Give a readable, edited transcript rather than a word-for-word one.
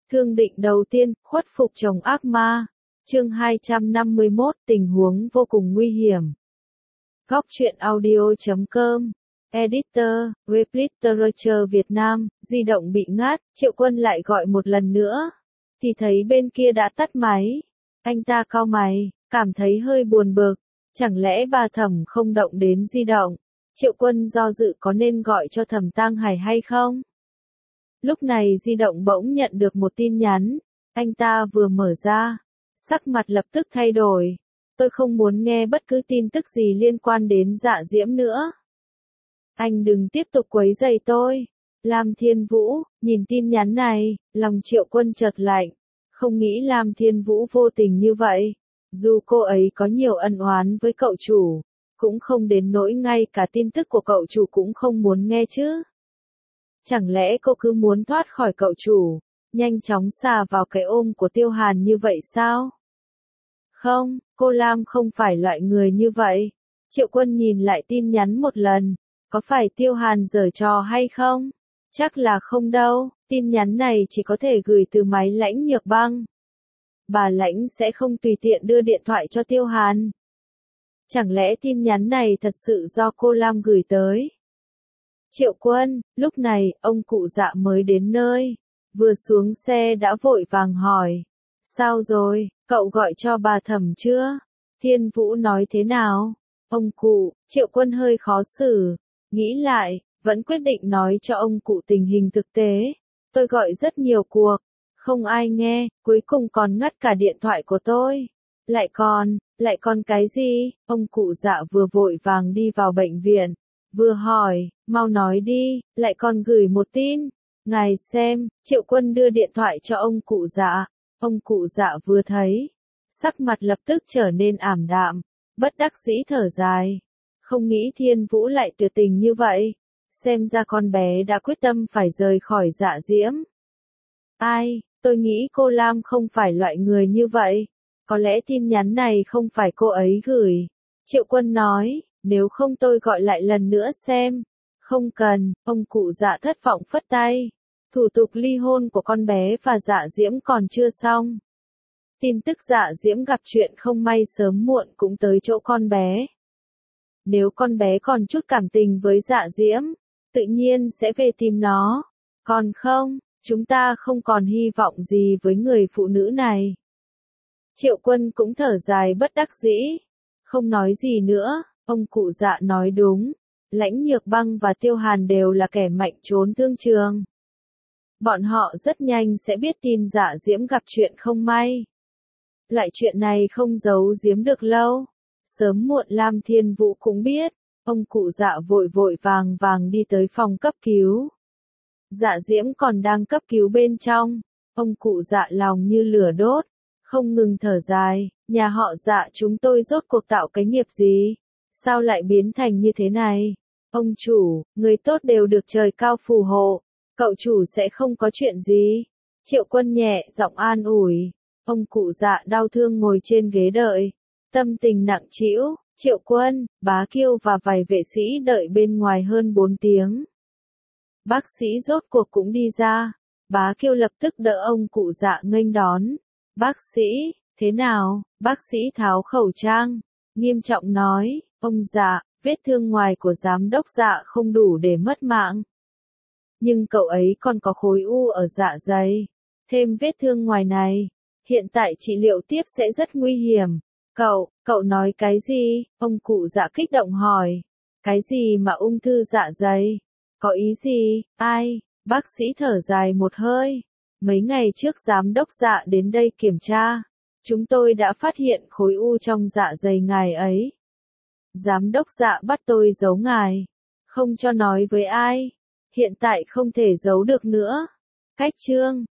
Thương định đầu tiên, khuất phục chồng ác ma. Chương 251, tình huống vô cùng nguy hiểm. Góc truyện audio.com. Editor, web literature Việt Nam, di động bị ngắt, Triệu Quân lại gọi một lần nữa. Thì thấy bên kia đã tắt máy. Anh ta cau mày, cảm thấy hơi buồn bực. Chẳng lẽ bà Thẩm không động đến di động? Triệu Quân do dự có nên gọi cho Thẩm Tang Hải hay không? Lúc này di động bỗng nhận được một tin nhắn. Anh ta vừa mở ra. Sắc mặt lập tức thay đổi. Tôi không muốn nghe bất cứ tin tức gì liên quan đến Dạ Diễm nữa. Anh đừng tiếp tục quấy rầy tôi. Lam Thiên Vũ, nhìn tin nhắn này, lòng Triệu Quân chợt lạnh. Không nghĩ Lam Thiên Vũ vô tình như vậy. Dù cô ấy có nhiều ân oán với cậu chủ, cũng không đến nỗi ngay cả tin tức của cậu chủ cũng không muốn nghe chứ. Chẳng lẽ cô cứ muốn thoát khỏi cậu chủ, nhanh chóng xà vào cái ôm của Tiêu Hàn như vậy sao? Không, cô Lam không phải loại người như vậy. Triệu Quân nhìn lại tin nhắn một lần, có phải Tiêu Hàn giở trò hay không? Chắc là không đâu, tin nhắn này chỉ có thể gửi từ máy Lãnh Nhược Băng. Bà Lãnh sẽ không tùy tiện đưa điện thoại cho Tiêu Hàn. Chẳng lẽ tin nhắn này thật sự do cô Lam gửi tới? Triệu Quân, lúc này, ông cụ Dạ mới đến nơi. Vừa xuống xe đã vội vàng hỏi. Sao rồi, cậu gọi cho bà Thẩm chưa? Thiên Vũ nói thế nào? Ông cụ, Triệu Quân hơi khó xử. Nghĩ lại, vẫn quyết định nói cho ông cụ tình hình thực tế. Tôi gọi rất nhiều cuộc. Không ai nghe, cuối cùng còn ngắt cả điện thoại của tôi. Lại còn cái gì? Ông cụ Dạ vừa vội vàng đi vào bệnh viện. Vừa hỏi, mau nói đi, lại còn gửi một tin. Ngài xem, Triệu Quân đưa điện thoại cho ông cụ Dạ. Ông cụ Dạ vừa thấy, sắc mặt lập tức trở nên ảm đạm, bất đắc dĩ thở dài. Không nghĩ Thiên Vũ lại tuyệt tình như vậy. Xem ra con bé đã quyết tâm phải rời khỏi Dạ Diễm. Ai, tôi nghĩ cô Lam không phải loại người như vậy. Có lẽ tin nhắn này không phải cô ấy gửi. Triệu Quân nói, nếu không tôi gọi lại lần nữa xem. Không cần, ông cụ Dạ thất vọng phất tay. Thủ tục ly hôn của con bé và Dạ Diễm còn chưa xong. Tin tức Dạ Diễm gặp chuyện không may sớm muộn cũng tới chỗ con bé. Nếu con bé còn chút cảm tình với Dạ Diễm, tự nhiên sẽ về tìm nó. Còn không, chúng ta không còn hy vọng gì với người phụ nữ này. Triệu Quân cũng thở dài bất đắc dĩ. Không nói gì nữa, ông cụ Dạ nói đúng. Lãnh Nhược Băng và Tiêu Hàn đều là kẻ mạnh trốn thương trường. Bọn họ rất nhanh sẽ biết tin Dạ Diễm gặp chuyện không may. Loại chuyện này không giấu giếm được lâu. Sớm muộn Lam Thiên Vũ cũng biết. Ông cụ Dạ vội vàng đi tới phòng cấp cứu. Dạ Diễm còn đang cấp cứu bên trong. Ông cụ Dạ lòng như lửa đốt. Không ngừng thở dài. Nhà họ Dạ chúng tôi rốt cuộc tạo cái nghiệp gì? Sao lại biến thành như thế này? Ông chủ, người tốt đều được trời cao phù hộ. Cậu chủ sẽ không có chuyện gì. Triệu Quân nhẹ giọng an ủi. Ông cụ Dạ đau thương ngồi trên ghế đợi. Tâm tình nặng trĩu. Triệu Quân, Bá Kiêu và vài vệ sĩ đợi bên ngoài hơn 4 tiếng. Bác sĩ rốt cuộc cũng đi ra. Bá Kiêu lập tức đỡ ông cụ Dạ nghênh đón. Bác sĩ, thế nào? Bác sĩ tháo khẩu trang. Nghiêm trọng nói, ông Dạ, vết thương ngoài của giám đốc Dạ không đủ để mất mạng. Nhưng cậu ấy còn có khối u ở dạ dày. Thêm vết thương ngoài này. Hiện tại trị liệu tiếp sẽ rất nguy hiểm. Cậu nói cái gì? Ông cụ Dạ kích động hỏi. Cái gì mà ung thư dạ dày? Có ý gì? Ai? Bác sĩ thở dài một hơi. Mấy ngày trước giám đốc Dạ đến đây kiểm tra. Chúng tôi đã phát hiện khối u trong dạ dày ngài ấy. Giám đốc Dạ bắt tôi giấu ngài. Không cho nói với ai. Hiện tại không thể giấu được nữa. Cách chương,